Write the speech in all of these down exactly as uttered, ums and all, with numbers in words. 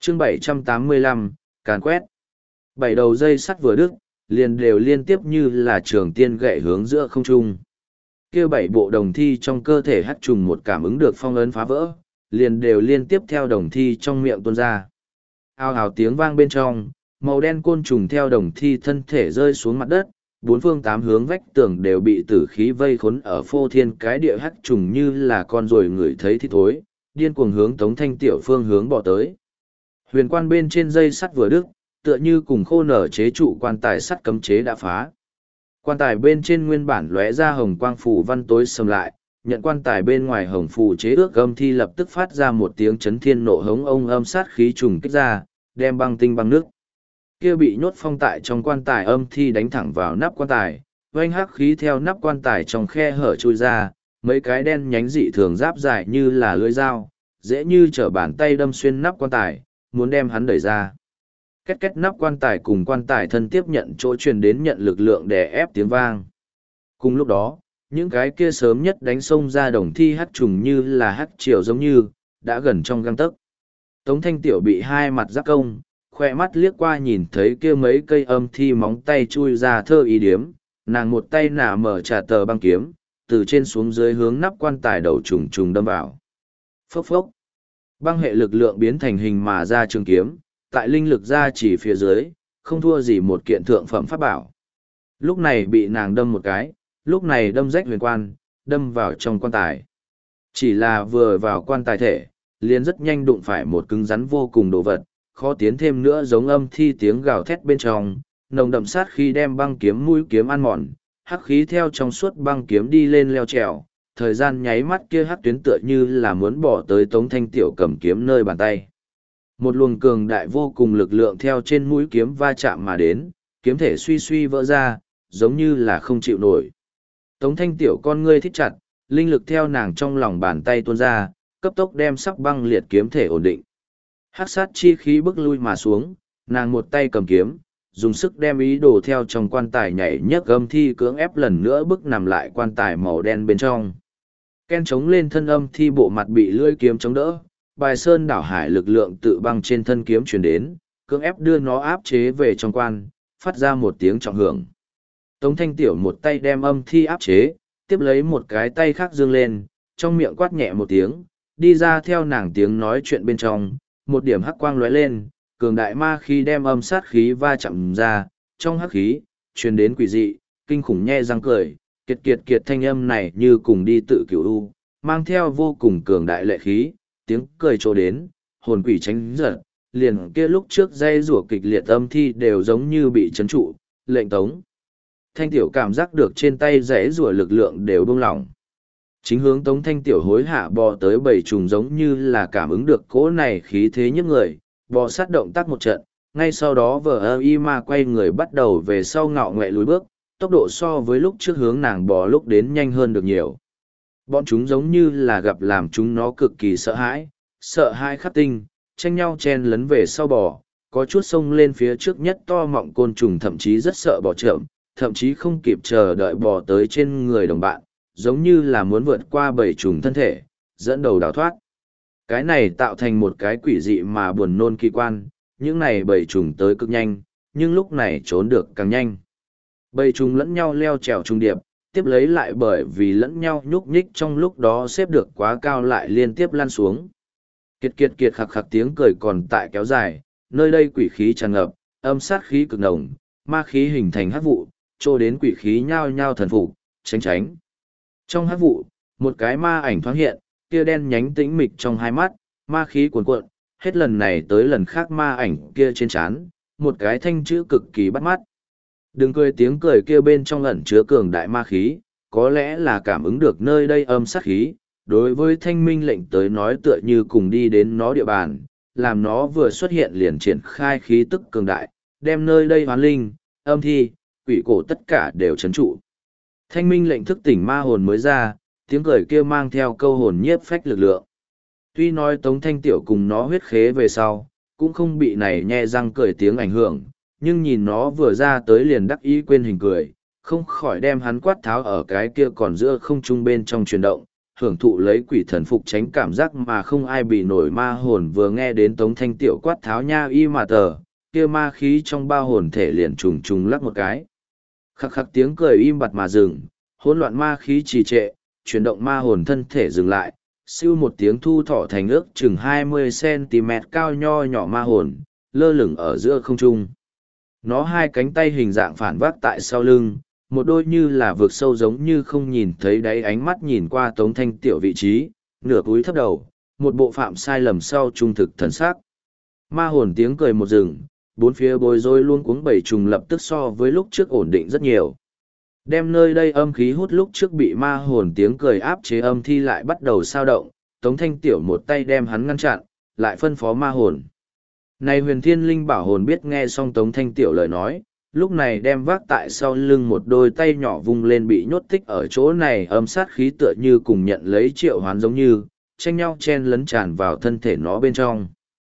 chương bảy trăm tám mươi lăm, càn quét. Bảy đầu dây sắt vừa đứt, liền đều liên tiếp như là trường tiên gậy hướng giữa không trung. Kia bảy bộ đồng thi trong cơ thể hắc trùng một cảm ứng được phong ấn phá vỡ, liền đều liên tiếp theo đồng thi trong miệng tuôn ra. Ao ào tiếng vang bên trong, màu đen côn trùng theo đồng thi thân thể rơi xuống mặt đất, bốn phương tám hướng vách tường đều bị tử khí vây khốn ở phô thiên cái địa hắc trùng như là con ruồi ngửi thấy thì thối, điên cuồng hướng Tống Thanh Tiểu phương hướng bỏ tới. Huyền quan bên trên dây sắt vừa đứt, tựa như cùng khô nở chế trụ quan tài sắt cấm chế đã phá. Quan tài bên trên nguyên bản lóe ra hồng quang phủ văn tối sầm lại, nhận quan tài bên ngoài hồng phù chế ước âm thi lập tức phát ra một tiếng chấn thiên nộ hống ông âm sát khí trùng kích ra, đem băng tinh băng nước. Kia bị nhốt phong tại trong quan tài âm thi đánh thẳng vào nắp quan tài, oanh hắc khí theo nắp quan tài trong khe hở chui ra, mấy cái đen nhánh dị thường giáp dài như là lưỡi dao, dễ như trở bàn tay đâm xuyên nắp quan tài, muốn đem hắn đẩy ra. Két két nắp quan tài cùng quan tài thân tiếp nhận chỗ truyền đến nhận lực lượng đè ép tiếng vang. Cùng lúc đó, những cái kia sớm nhất đánh sông ra đồng thi hắc trùng như là hắc triều giống như, đã gần trong găng tấc. Tống Thanh Tiểu bị hai mặt giáp công, khoe mắt liếc qua nhìn thấy kia mấy cây âm thi móng tay chui ra thơ ý điếm, nàng một tay nả mở trả tờ băng kiếm, từ trên xuống dưới hướng nắp quan tài đầu trùng trùng đâm vào. Phốc phốc. Băng hệ lực lượng biến thành hình mà ra trường kiếm, tại linh lực ra chỉ phía dưới, không thua gì một kiện thượng phẩm pháp bảo. Lúc này bị nàng đâm một cái, lúc này đâm rách huyền quan, đâm vào trong quan tài. Chỉ là vừa vào quan tài thể, liền rất nhanh đụng phải một cứng rắn vô cùng đồ vật, khó tiến thêm nữa giống âm thi tiếng gào thét bên trong, nồng đậm sát khi đem băng kiếm mũi kiếm ăn mòn, hắc khí theo trong suốt băng kiếm đi lên leo trèo, thời gian nháy mắt kia hắc tuyến tựa như là muốn bỏ tới Tống Thanh Tiểu cầm kiếm nơi bàn tay. Một luồng cường đại vô cùng lực lượng theo trên mũi kiếm va chạm mà đến, kiếm thể suy suy vỡ ra, giống như là không chịu nổi. Tống Thanh Tiểu con ngươi thích chặt, linh lực theo nàng trong lòng bàn tay tuôn ra, cấp tốc đem sắc băng liệt kiếm thể ổn định. Hắc sát chi khí bức lui mà xuống, nàng một tay cầm kiếm, dùng sức đem ý đồ theo trong quan tài nhảy nhấc âm thi cưỡng ép lần nữa bức nằm lại quan tài màu đen bên trong. Ken chống lên thân âm thi bộ mặt bị lưỡi kiếm chống đỡ, bài sơn đảo hải lực lượng tự băng trên thân kiếm truyền đến, cưỡng ép đưa nó áp chế về trong quan, phát ra một tiếng trọng hưởng. Tống Thanh Tiểu một tay đem âm thi áp chế, tiếp lấy một cái tay khác dương lên, trong miệng quát nhẹ một tiếng, đi ra theo nàng tiếng nói chuyện bên trong, một điểm hắc quang lóe lên, cường đại ma khí đem âm sát khí va chạm ra, trong hắc khí, truyền đến quỷ dị, kinh khủng nhe răng cười, kiệt kiệt kiệt thanh âm này như cùng đi tự cửu u, mang theo vô cùng cường đại lệ khí, tiếng cười trồ đến, hồn quỷ tránh giật, liền kia lúc trước dây rủa kịch liệt âm thi đều giống như bị chấn trụ, lệnh Tống Thanh Tiểu cảm giác được trên tay rẽ rủa lực lượng đều buông lỏng. Chính hướng Tống Thanh Tiểu hối hạ bò tới bảy trùng giống như là cảm ứng được cỗ này khí thế nhức người, bò sát động tác một trận, ngay sau đó vờ ơ y ma quay người bắt đầu về sau ngạo ngoẹ lùi bước, tốc độ so với lúc trước hướng nàng bò lúc đến nhanh hơn được nhiều. Bọn chúng giống như là gặp làm chúng nó cực kỳ sợ hãi, sợ hãi khắc tinh, tranh nhau chen lấn về sau bò, có chút xông lên phía trước nhất to mọng côn trùng thậm chí rất sợ bò chậm, thậm chí không kịp chờ đợi bò tới trên người đồng bạn, giống như là muốn vượt qua bảy trùng thân thể, dẫn đầu đào thoát. Cái này tạo thành một cái quỷ dị mà buồn nôn kỳ quan, những này bảy trùng tới cực nhanh, nhưng lúc này trốn được càng nhanh. Bảy trùng lẫn nhau leo trèo trùng điệp, tiếp lấy lại bởi vì lẫn nhau nhúc nhích trong lúc đó xếp được quá cao lại liên tiếp lăn xuống. Kiệt kiệt kiệt khạc khạc tiếng cười còn tại kéo dài, nơi đây quỷ khí tràn ngập, âm sát khí cực nồng, ma khí hình thành hắc vụ, trô đến quỷ khí nhao nhao thần phục, tránh tránh. Trong hắc vụ, một cái ma ảnh thoáng hiện, kia đen nhánh tĩnh mịch trong hai mắt, ma khí cuồn cuộn, hết lần này tới lần khác ma ảnh kia trên trán, một cái thanh chữ cực kỳ bắt mắt. Đừng cười tiếng cười kia bên trong ẩn chứa cường đại ma khí, có lẽ là cảm ứng được nơi đây âm sát khí, đối với thanh minh lệnh tới nói tựa như cùng đi đến nó địa bàn, làm nó vừa xuất hiện liền triển khai khí tức cường đại, đem nơi đây hoán linh, âm thi, quỷ cổ tất cả đều trấn trụ. Thanh minh lệnh thức tỉnh ma hồn mới ra, tiếng cười kia mang theo câu hồn nhiếp phách lực lượng. Tuy nói Tống Thanh Tiểu cùng nó huyết khế về sau, cũng không bị này nhe răng cười tiếng ảnh hưởng, nhưng nhìn nó vừa ra tới liền đắc ý quên hình cười, không khỏi đem hắn quát tháo ở cái kia còn giữa không trung bên trong chuyển động, hưởng thụ lấy quỷ thần phục tránh cảm giác mà không ai bị nổi. Ma hồn vừa nghe đến Tống Thanh Tiểu quát tháo nha y mà tờ, kia ma khí trong bao hồn thể liền trùng trùng lắc một cái. Khắc khắc tiếng cười im bặt mà dừng, hỗn loạn ma khí trì trệ, chuyển động ma hồn thân thể dừng lại, siêu một tiếng thu thọ thành ước chừng hai mươi xăng-ti-mét cao nho nhỏ ma hồn, lơ lửng ở giữa không trung. Nó hai cánh tay hình dạng phản vác tại sau lưng, một đôi như là vực sâu giống như không nhìn thấy đáy ánh mắt nhìn qua Tống Thanh Tiểu vị trí, nửa cúi thấp đầu, một bộ phạm sai lầm sau trung thực thần sắc. Ma hồn tiếng cười một rừng, bốn phía bối rối luôn cuống bảy trùng lập tức so với lúc trước ổn định rất nhiều. Đem nơi đây âm khí hút lúc trước bị ma hồn tiếng cười áp chế âm thi lại bắt đầu sao động, Tống Thanh Tiểu một tay đem hắn ngăn chặn, lại phân phó ma hồn. Này huyền thiên linh bảo hồn biết nghe xong Tống Thanh Tiểu lời nói, lúc này đem vác tại sau lưng một đôi tay nhỏ vung lên bị nhốt tích ở chỗ này âm sát khí tựa như cùng nhận lấy triệu hoán giống như, tranh nhau chen lấn tràn vào thân thể nó bên trong.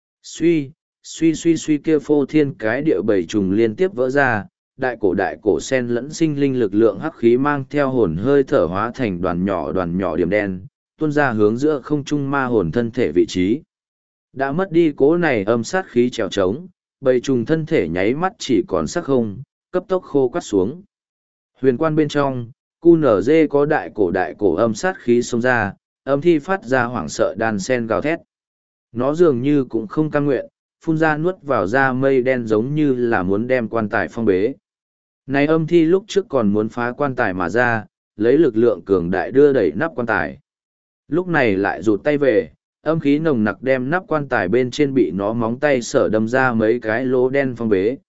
Suy, suy suy suy kia phô thiên cái địa bảy trùng liên tiếp vỡ ra, đại cổ đại cổ sen lẫn sinh linh lực lượng hắc khí mang theo hồn hơi thở hóa thành đoàn nhỏ đoàn nhỏ điểm đen, tuôn ra hướng giữa không trung ma hồn thân thể vị trí. Đã mất đi cố này âm sát khí trèo trống, bầy trùng thân thể nháy mắt chỉ còn sắc không, cấp tốc khô quắt xuống. Huyền quan bên trong, cu nở dê có đại cổ đại cổ âm sát khí xông ra, âm thi phát ra hoảng sợ đàn sen gào thét. Nó dường như cũng không cam nguyện, phun ra nuốt vào da mây đen giống như là muốn đem quan tài phong bế. Này âm thi lúc trước còn muốn phá quan tài mà ra, lấy lực lượng cường đại đưa đẩy nắp quan tài. Lúc này lại rụt tay về, âm khí nồng nặc đem nắp quan tài bên trên bị nó móng tay sở đâm ra mấy cái lỗ đen phong bế.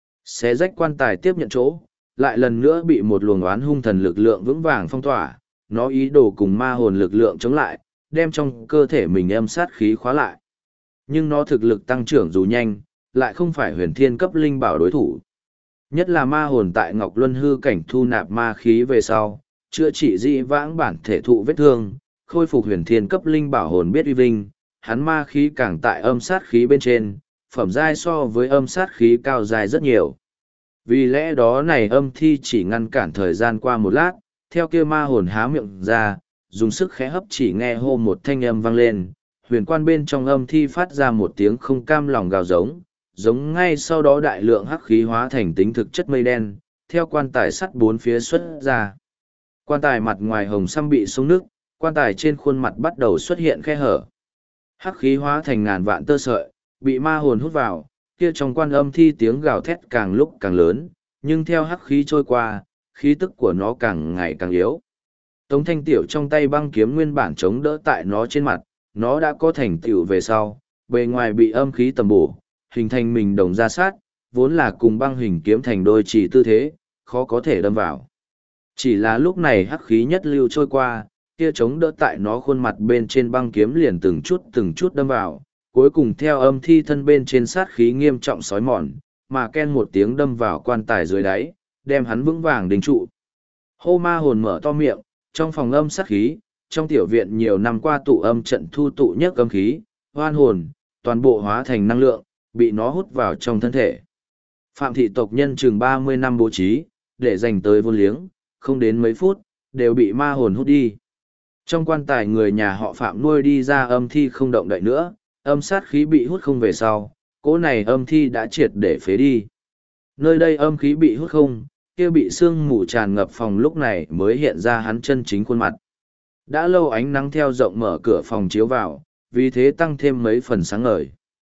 Xé rách quan tài tiếp nhận chỗ, lại lần nữa bị một luồng oán hung thần lực lượng vững vàng phong tỏa, nó ý đồ cùng ma hồn lực lượng chống lại, đem trong cơ thể mình âm sát khí khóa lại. Nhưng nó thực lực tăng trưởng dù nhanh, lại không phải huyền thiên cấp linh bảo đối thủ. Nhất là ma hồn tại Ngọc Luân hư cảnh thu nạp ma khí về sau, chữa trị dị vãng bản thể thụ vết thương, khôi phục huyền thiên cấp linh bảo hồn biết uy vinh, hắn ma khí càng tại âm sát khí bên trên, phẩm giai so với âm sát khí cao dài rất nhiều. Vì lẽ đó này âm thi chỉ ngăn cản thời gian qua một lát, theo kia ma hồn há miệng ra, dùng sức khẽ hấp chỉ nghe hô một thanh âm vang lên, huyền quan bên trong âm thi phát ra một tiếng không cam lòng gào giống, giống ngay sau đó đại lượng hắc khí hóa thành tính thực chất mây đen, theo quan tài sắt bốn phía xuất ra. Quan tài mặt ngoài hồng xăm bị sông nước, quan tài trên khuôn mặt bắt đầu xuất hiện khe hở. Hắc khí hóa thành ngàn vạn tơ sợi, bị ma hồn hút vào, kia trong quan âm thi tiếng gào thét càng lúc càng lớn, nhưng theo hắc khí trôi qua, khí tức của nó càng ngày càng yếu. Tống Thanh Tiểu trong tay băng kiếm nguyên bản chống đỡ tại nó trên mặt, nó đã có thành tựu về sau, bề ngoài bị âm khí tầm bổ, hình thành mình đồng ra sát, vốn là cùng băng hình kiếm thành đôi chỉ tư thế, khó có thể đâm vào. Chỉ là lúc này hắc khí nhất lưu trôi qua, kia chống đỡ tại nó khuôn mặt bên trên băng kiếm liền từng chút từng chút đâm vào, cuối cùng theo âm thi thân bên trên sát khí nghiêm trọng sói mòn, mà ken một tiếng đâm vào quan tài dưới đáy, đem hắn vững vàng đình trụ. Hô ma hồn mở to miệng, trong phòng âm sát khí, trong tiểu viện nhiều năm qua tụ âm trận thu tụ nhất âm khí, hoan hồn, toàn bộ hóa thành năng lượng, bị nó hút vào trong thân thể. Phạm thị tộc nhân chừng ba mươi năm bố trí, để dành tới vốn liếng, không đến mấy phút, đều bị ma hồn hút đi. Trong quan tài người nhà họ Phạm nuôi đi ra âm thi không động đậy nữa, âm sát khí bị hút không về sau, cỗ này âm thi đã triệt để phế đi. Nơi đây âm khí bị hút không, kia bị sương mù tràn ngập phòng lúc này mới hiện ra hắn chân chính khuôn mặt. Đã lâu ánh nắng theo rộng mở cửa phòng chiếu vào, vì thế tăng thêm mấy phần sáng ngời.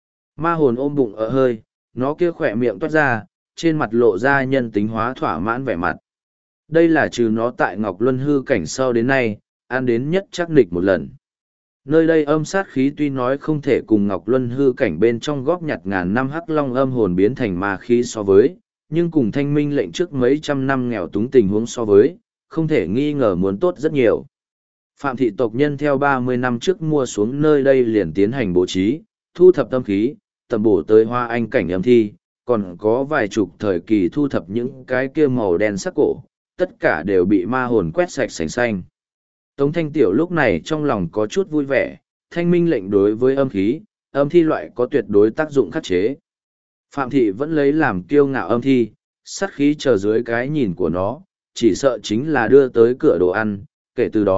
Ma hồn ôm bụng ở hơi, nó kia khỏe miệng toát ra, trên mặt lộ ra nhân tính hóa thỏa mãn vẻ mặt. Đây là trừ nó tại Ngọc Luân hư cảnh sau đến nay, ăn đến nhất chắc nịch một lần. Nơi đây âm sát khí tuy nói không thể cùng Ngọc Luân hư cảnh bên trong góp nhặt ngàn năm hắc long âm hồn biến thành ma khí so với, nhưng cùng thanh minh lệnh trước mấy trăm năm nghèo túng tình huống so với, không thể nghi ngờ muốn tốt rất nhiều. Phạm thị tộc nhân theo ba mươi năm trước mua xuống nơi đây liền tiến hành bố trí, thu thập tâm khí, tầm bổ tới hoa anh cảnh âm thi, còn có vài chục thời kỳ thu thập những cái kia màu đen sắc cổ, tất cả đều bị ma hồn quét sạch sành xanh. Tống Thanh Tiểu lúc này trong lòng có chút vui vẻ, thanh minh lệnh đối với âm khí, âm thi loại có tuyệt đối tác dụng khắc chế. Phạm thị vẫn lấy làm kiêu ngạo âm thi, sát khí chờ dưới cái nhìn của nó, chỉ sợ chính là đưa tới cửa đồ ăn, kể từ đó,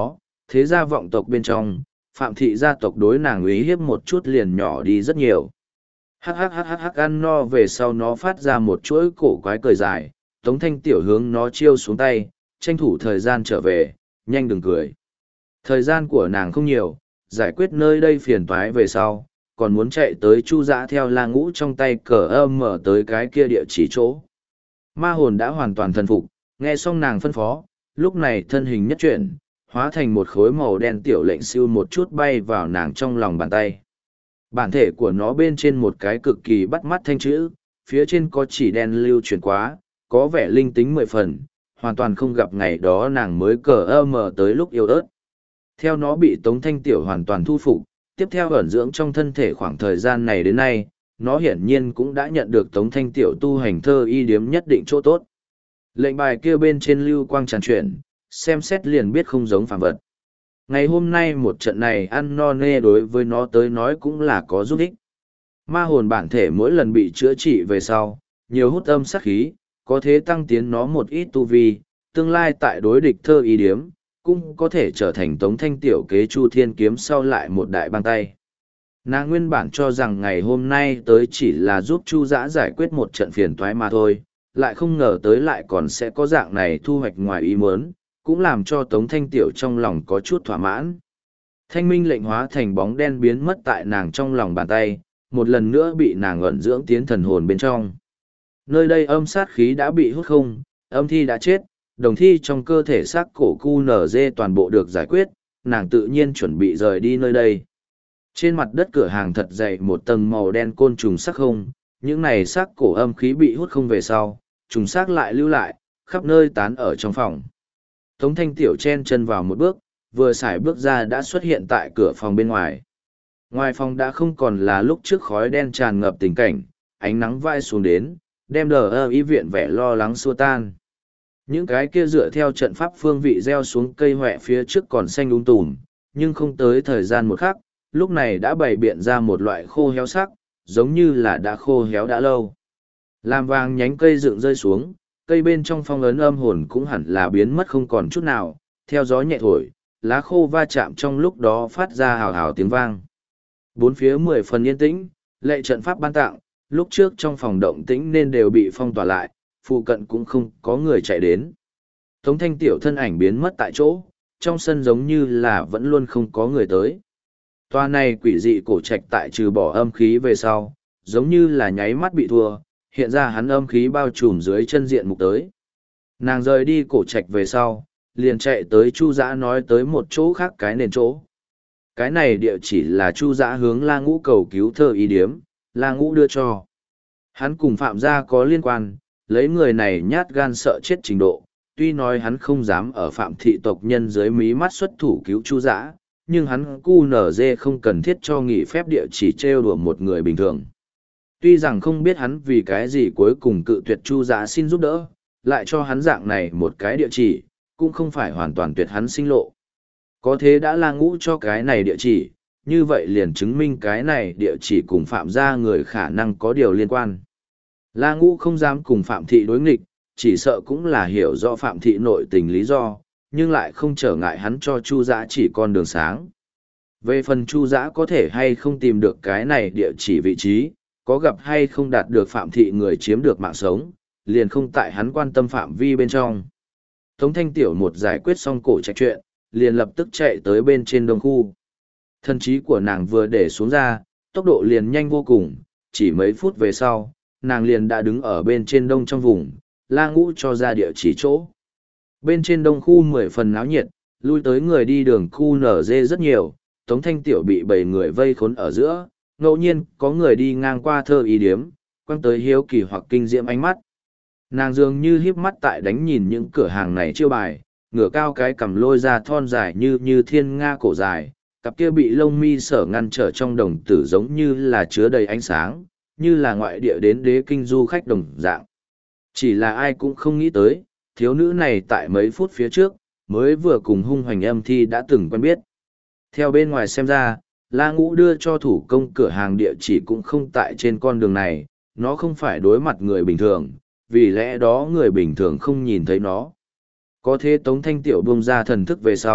thế gia vọng tộc bên trong, Phạm thị gia tộc đối nàng uy hiếp một chút liền nhỏ đi rất nhiều. Hắc hắc hắc hắc hắc ăn no về sau nó phát ra một chuỗi cổ quái cười dài, Tống Thanh Tiểu hướng nó chiêu xuống tay, tranh thủ thời gian trở về, nhanh đừng cười. Thời gian của nàng không nhiều, giải quyết nơi đây phiền toái về sau, còn muốn chạy tới Chu Dã theo La Ngũ trong tay cờ âm mở tới cái kia địa chỉ chỗ. Ma hồn đã hoàn toàn thần phục, nghe xong nàng phân phó, lúc này thân hình nhất chuyển, hóa thành một khối màu đen tiểu lệnh siêu một chút bay vào nàng trong lòng bàn tay. Bản thể của nó bên trên một cái cực kỳ bắt mắt thanh chữ, phía trên có chỉ đen lưu chuyển quá, có vẻ linh tính mười phần, hoàn toàn không gặp ngày đó nàng mới cờ ơ mờ tới lúc yêu ớt. Theo nó bị Tống Thanh Tiểu hoàn toàn thu phục, tiếp theo ẩn dưỡng trong thân thể khoảng thời gian này đến nay, nó hiển nhiên cũng đã nhận được Tống Thanh Tiểu tu hành thơ y điếm nhất định chỗ tốt. Lệnh bài kia bên trên lưu quang tràn chuyển, xem xét liền biết không giống phàm vật. Ngày hôm nay một trận này ăn no nê đối với nó tới nói cũng là có giúp ích. Ma hồn bản thể mỗi lần bị chữa trị về sau, nhiều hút âm sát khí, có thể tăng tiến nó một ít tu vi, tương lai tại đối địch thơ y điếm, cũng có thể trở thành Tống Thanh Tiểu kế Chu Thiên Kiếm sau lại một đại bang tay. Nàng nguyên bản cho rằng ngày hôm nay tới chỉ là giúp Chu Dã giải quyết một trận phiền toái mà thôi, lại không ngờ tới lại còn sẽ có dạng này thu hoạch ngoài ý muốn, cũng làm cho Tống Thanh Tiểu trong lòng có chút thỏa mãn. Thanh minh lệnh hóa thành bóng đen biến mất tại nàng trong lòng bàn tay, một lần nữa bị nàng ẩn dưỡng tiến thần hồn bên trong. Nơi đây âm sát khí đã bị hút không, âm thi đã chết, đồng thi trong cơ thể xác cổ cu nở dê toàn bộ được giải quyết, nàng tự nhiên chuẩn bị rời đi nơi đây. Trên mặt đất cửa hàng thật dày một tầng màu đen côn trùng sắc không, những này xác cổ âm khí bị hút không về sau, trùng xác lại lưu lại, khắp nơi tán ở trong phòng. Tống Thanh Tiểu chen chân vào một bước, vừa xài bước ra đã xuất hiện tại cửa phòng bên ngoài. Ngoài phòng đã không còn là lúc trước khói đen tràn ngập tình cảnh, ánh nắng vai xuống đến, đem đờ ơ ý viện vẻ lo lắng xua tan. Những cái kia dựa theo trận pháp phương vị gieo xuống cây hoẹ phía trước còn xanh úng tùm, nhưng không tới thời gian một khắc, lúc này đã bày biện ra một loại khô héo sắc, giống như là đã khô héo đã lâu. Làm vàng nhánh cây dựng rơi xuống, cây bên trong phong ấn âm hồn cũng hẳn là biến mất không còn chút nào, theo gió nhẹ thổi, lá khô va chạm trong lúc đó phát ra hào hào tiếng vang. Bốn phía mười phần yên tĩnh, lệ trận pháp ban tặng, lúc trước trong phòng động tĩnh nên đều bị phong tỏa lại, phụ cận cũng không có người chạy đến. Tống Thanh Tiểu thân ảnh biến mất tại chỗ, trong sân giống như là vẫn luôn không có người tới. Toa này quỷ dị cổ trạch tại trừ bỏ âm khí về sau, giống như là nháy mắt bị thua, hiện ra hắn âm khí bao trùm dưới chân diện mục tới. Nàng rời đi cổ trạch về sau, liền chạy tới Chu Dã nói tới một chỗ khác cái nền chỗ. Cái này địa chỉ là Chu Dã hướng La Ngũ cầu cứu thơ y điếm, La Ngũ đưa cho. Hắn cùng Phạm gia có liên quan, lấy người này nhát gan sợ chết trình độ, tuy nói hắn không dám ở Phạm thị tộc nhân dưới mí mắt xuất thủ cứu Chu Dã, nhưng hắn cu nở dê không cần thiết cho nghỉ phép địa chỉ trêu đùa một người bình thường. Tuy rằng không biết hắn vì cái gì cuối cùng cự tuyệt Chu Dã xin giúp đỡ, lại cho hắn dạng này một cái địa chỉ, cũng không phải hoàn toàn tuyệt hắn sinh lộ. Có thế đã La Ngũ cho cái này địa chỉ, như vậy liền chứng minh cái này địa chỉ cùng Phạm gia người khả năng có điều liên quan. La Ngũ không dám cùng Phạm thị đối nghịch, chỉ sợ cũng là hiểu rõ Phạm thị nội tình lý do, nhưng lại không trở ngại hắn cho Chu Dã chỉ con đường sáng. Về phần Chu Dã có thể hay không tìm được cái này địa chỉ vị trí, có gặp hay không đạt được Phạm thị người chiếm được mạng sống, liền không tại hắn quan tâm phạm vi bên trong. Tống Thanh Tiểu một giải quyết xong cổ trạch chuyện, liền lập tức chạy tới bên trên đông khu. Thân trí của nàng vừa để xuống ra, tốc độ liền nhanh vô cùng, chỉ mấy phút về sau, nàng liền đã đứng ở bên trên đông trong vùng, La Ngũ cho ra địa chỉ chỗ. Bên trên đông khu mười phần náo nhiệt, lui tới người đi đường khu nở dê rất nhiều, Tống Thanh Tiểu bị bảy người vây khốn ở giữa, ngẫu nhiên có người đi ngang qua thơ y điếm, quăng tới hiếu kỳ hoặc kinh diễm ánh mắt. Nàng dường như híp mắt tại đánh nhìn những cửa hàng này chiêu bài, ngửa cao cái cằm lôi ra thon dài như như thiên nga cổ dài, cặp kia bị lông mi sở ngăn trở trong đồng tử giống như là chứa đầy ánh sáng, như là ngoại địa đến đế kinh du khách đồng dạng. Chỉ là ai cũng không nghĩ tới, thiếu nữ này tại mấy phút phía trước, mới vừa cùng hung hoành âm thi đã từng quen biết. Theo bên ngoài xem ra, La Ngũ đưa cho thủ công cửa hàng địa chỉ cũng không tại trên con đường này, nó không phải đối mặt người bình thường, vì lẽ đó người bình thường không nhìn thấy nó. Có thế Tống Thanh Tiểu buông ra thần thức về sau,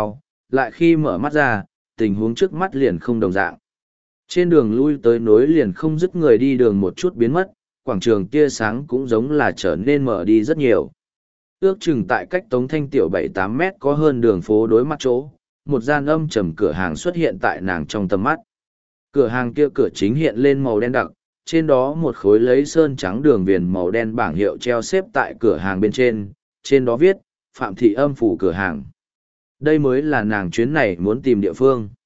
lại khi mở mắt ra, tình huống trước mắt liền không đồng dạng. Trên đường lui tới nối liền không dứt người đi đường một chút biến mất, quảng trường tia sáng cũng giống là trở nên mở đi rất nhiều. Ước chừng tại cách Tống Thanh Tiểu bảy tám mét có hơn đường phố đối mặt chỗ, một gian âm trầm cửa hàng xuất hiện tại nàng trong tầm mắt. Cửa hàng kia cửa chính hiện lên màu đen đặc, trên đó một khối lấy sơn trắng đường viền màu đen bảng hiệu treo xếp tại cửa hàng bên trên, trên đó viết, Phạm Thị Âm Phủ cửa hàng. Đây mới là nàng chuyến này muốn tìm địa phương.